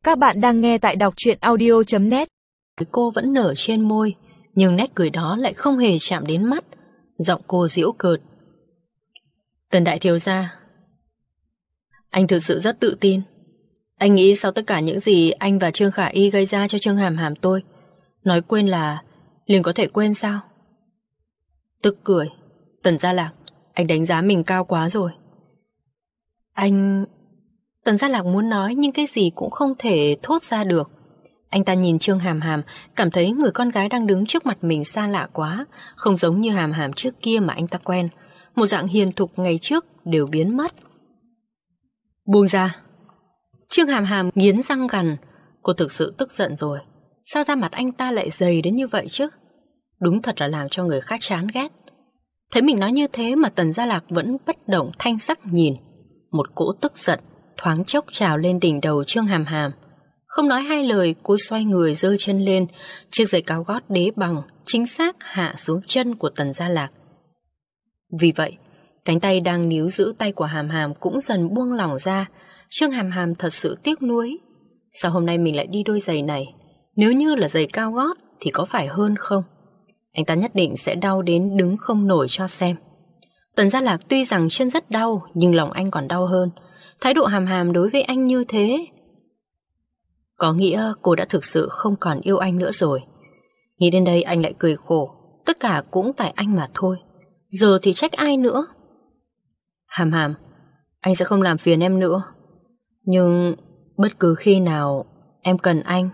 Các bạn đang nghe tại đọc truyện audio.net. Cô vẫn nở trên môi, nhưng nét cười đó lại không hề chạm đến mắt. Giọng cô giễu cợt. Tần đại thiếu gia, anh thực sự rất tự tin. Anh nghĩ sau tất cả những gì anh và Trương Khả Y gây ra cho Trương Hàm Hàm tôi, nói quên là liền có thể quên sao? Tức cười. Tần Gia Lạc, anh đánh giá mình cao quá rồi. Tần Gia Lạc muốn nói nhưng cái gì cũng không thể thốt ra được. Anh ta nhìn Trương Hàm Hàm, cảm thấy người con gái đang đứng trước mặt mình xa lạ quá, không giống như Hàm Hàm trước kia mà anh ta quen. Một dạng hiền thục ngày trước đều biến mất. Buông ra. Trương Hàm Hàm nghiến răng gằn. Cô thực sự tức giận rồi. Sao da mặt anh ta lại dày đến như vậy chứ? Đúng thật là làm cho người khác chán ghét. Thấy mình nói như thế mà Tần Gia Lạc vẫn bất động thanh sắc nhìn. Một cỗ tức giận thoáng chốc trào lên đỉnh đầu Trương Hàm Hàm. Không nói hai lời, cô xoay người giơ chân lên. Chiếc giày cao gót đế bằng chính xác hạ xuống chân của Tần Gia Lạc. Vì vậy, cánh tay đang níu giữ tay của Hàm Hàm cũng dần buông lỏng ra. Trương Hàm Hàm thật sự tiếc nuối. Sao hôm nay mình lại đi đôi giày này? Nếu như là giày cao gót thì có phải hơn không? Anh ta nhất định sẽ đau đến đứng không nổi cho xem. Tần Gia Lạc tuy rằng chân rất đau, nhưng lòng anh còn đau hơn. Thái độ Hàm Hàm đối với anh như thế có nghĩa cô đã thực sự không còn yêu anh nữa rồi. Nghĩ đến đây anh lại cười khổ. Tất cả cũng tại anh mà thôi. Giờ thì trách ai nữa? Hàm Hàm, anh sẽ không làm phiền em nữa. Nhưng bất cứ khi nào em cần anh,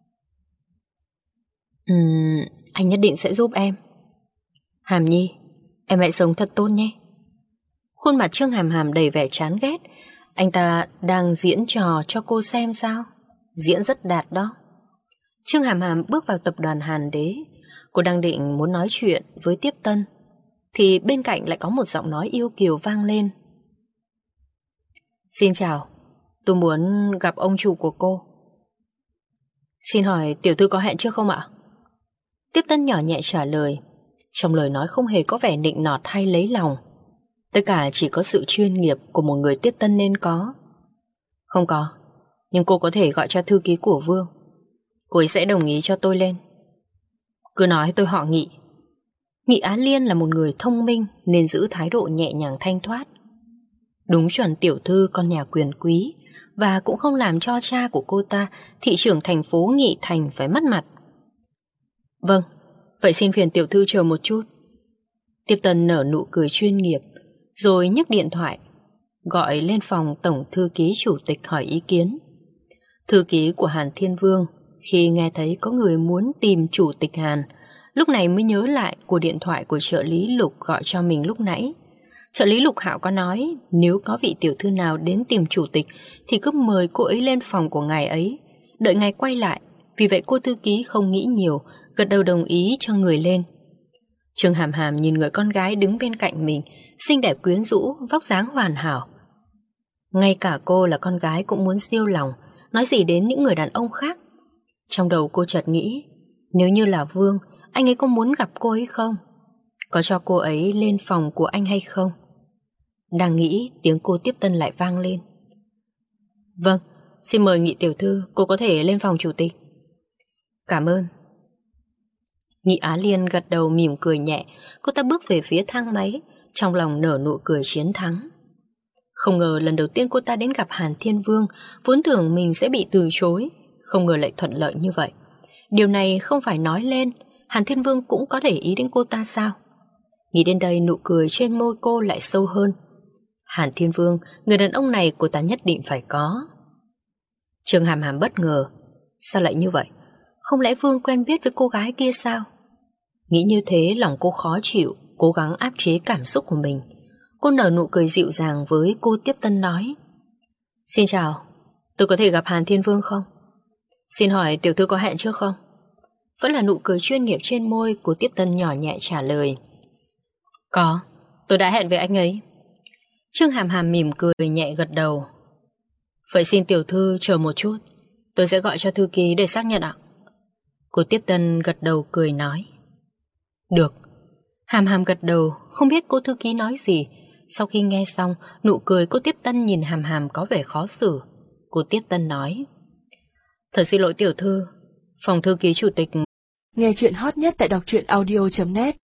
anh nhất định sẽ giúp em. Hàm Nhi, em hãy sống thật tốt nhé. Khuôn mặt Trương Hàm Hàm đầy vẻ chán ghét. Anh ta đang diễn trò cho cô xem sao? Diễn rất đạt đó. Trương Hàm Hàm bước vào tập đoàn Hàn Đế. Cô đang định muốn nói chuyện với Tiếp Tân thì bên cạnh lại có một giọng nói yêu kiều vang lên. Xin chào, tôi muốn gặp ông chủ của cô. Xin hỏi tiểu thư có hẹn trước không ạ? Tiếp Tân nhỏ nhẹ trả lời. Trong lời nói không hề có vẻ nịnh nọt hay lấy lòng. Tất cả chỉ có sự chuyên nghiệp của một người Tiếp Tân nên có. Không có, nhưng cô có thể gọi cho thư ký của Vương. Cô ấy sẽ đồng ý cho tôi lên. Cứ nói tôi họ Nghị. Nghị Á Liên là một người thông minh nên giữ thái độ nhẹ nhàng thanh thoát. Đúng chuẩn tiểu thư con nhà quyền quý, và cũng không làm cho cha của cô ta, thị trưởng thành phố Nghị Thành, phải mất mặt. Vâng, vậy xin phiền tiểu thư chờ một chút. Tiếp Tân nở nụ cười chuyên nghiệp, rồi nhấc điện thoại gọi lên phòng tổng thư ký chủ tịch hỏi ý kiến. Thư ký của Hàn Thiên Vương khi nghe thấy có người muốn tìm chủ tịch Hàn, lúc này mới nhớ lại cuộc điện thoại của trợ lý Lục gọi cho mình lúc nãy. Trợ lý Lục Hạo có nói nếu có vị tiểu thư nào đến tìm chủ tịch thì cứ mời cô ấy lên phòng của ngài ấy, đợi ngài quay lại. Vì vậy cô thư ký không nghĩ nhiều, gật đầu đồng ý cho người lên. Trương Hàm Hàm nhìn người con gái đứng bên cạnh mình, xinh đẹp quyến rũ, vóc dáng hoàn hảo. Ngay cả cô là con gái cũng muốn siêu lòng, nói gì đến những người đàn ông khác. Trong đầu cô chợt nghĩ, nếu như là Vương, anh ấy có muốn gặp cô ấy không? Có cho cô ấy lên phòng của anh hay không? Đang nghĩ, tiếng cô Tiếp Tân lại vang lên. Vâng, xin mời Nghị tiểu thư, cô có thể lên phòng chủ tịch. Cảm ơn. Nghị Á Liên gật đầu mỉm cười nhẹ. Cô ta bước về phía thang máy, trong lòng nở nụ cười chiến thắng. Không ngờ lần đầu tiên cô ta đến gặp Hàn Thiên Vương, vốn tưởng mình sẽ bị từ chối, không ngờ lại thuận lợi như vậy. Điều này không phải nói lên, Hàn Thiên Vương cũng có để ý đến cô ta sao? Nghĩ đến đây nụ cười trên môi cô lại sâu hơn. Hàn Thiên Vương, người đàn ông này cô ta nhất định phải có. Trương Hàm Hàm bất ngờ. Sao lại như vậy? Không lẽ Vương quen biết với cô gái kia sao? Nghĩ như thế lòng cô khó chịu, cố gắng áp chế cảm xúc của mình. Cô nở nụ cười dịu dàng với cô Tiếp Tân nói. Xin chào, tôi có thể gặp Hàn Thiên Vương không? Xin hỏi tiểu thư có hẹn trước không? Vẫn là nụ cười chuyên nghiệp trên môi, cô Tiếp Tân nhỏ nhẹ trả lời. Có, tôi đã hẹn với anh ấy. Trương Hàm Hàm mỉm cười nhẹ gật đầu. Vậy xin tiểu thư chờ một chút, tôi sẽ gọi cho thư ký để xác nhận ạ. Cô Tiếp Tân gật đầu cười nói. Được. Hàm Hàm gật đầu, không biết cô thư ký nói gì. Sau khi nghe xong, nụ cười cô Tiếp Tân nhìn Hàm Hàm có vẻ khó xử. Cô Tiếp Tân nói. Thật xin lỗi tiểu thư, phòng thư ký chủ tịch. Nghe chuyện hot nhất tại đọc truyện audio.net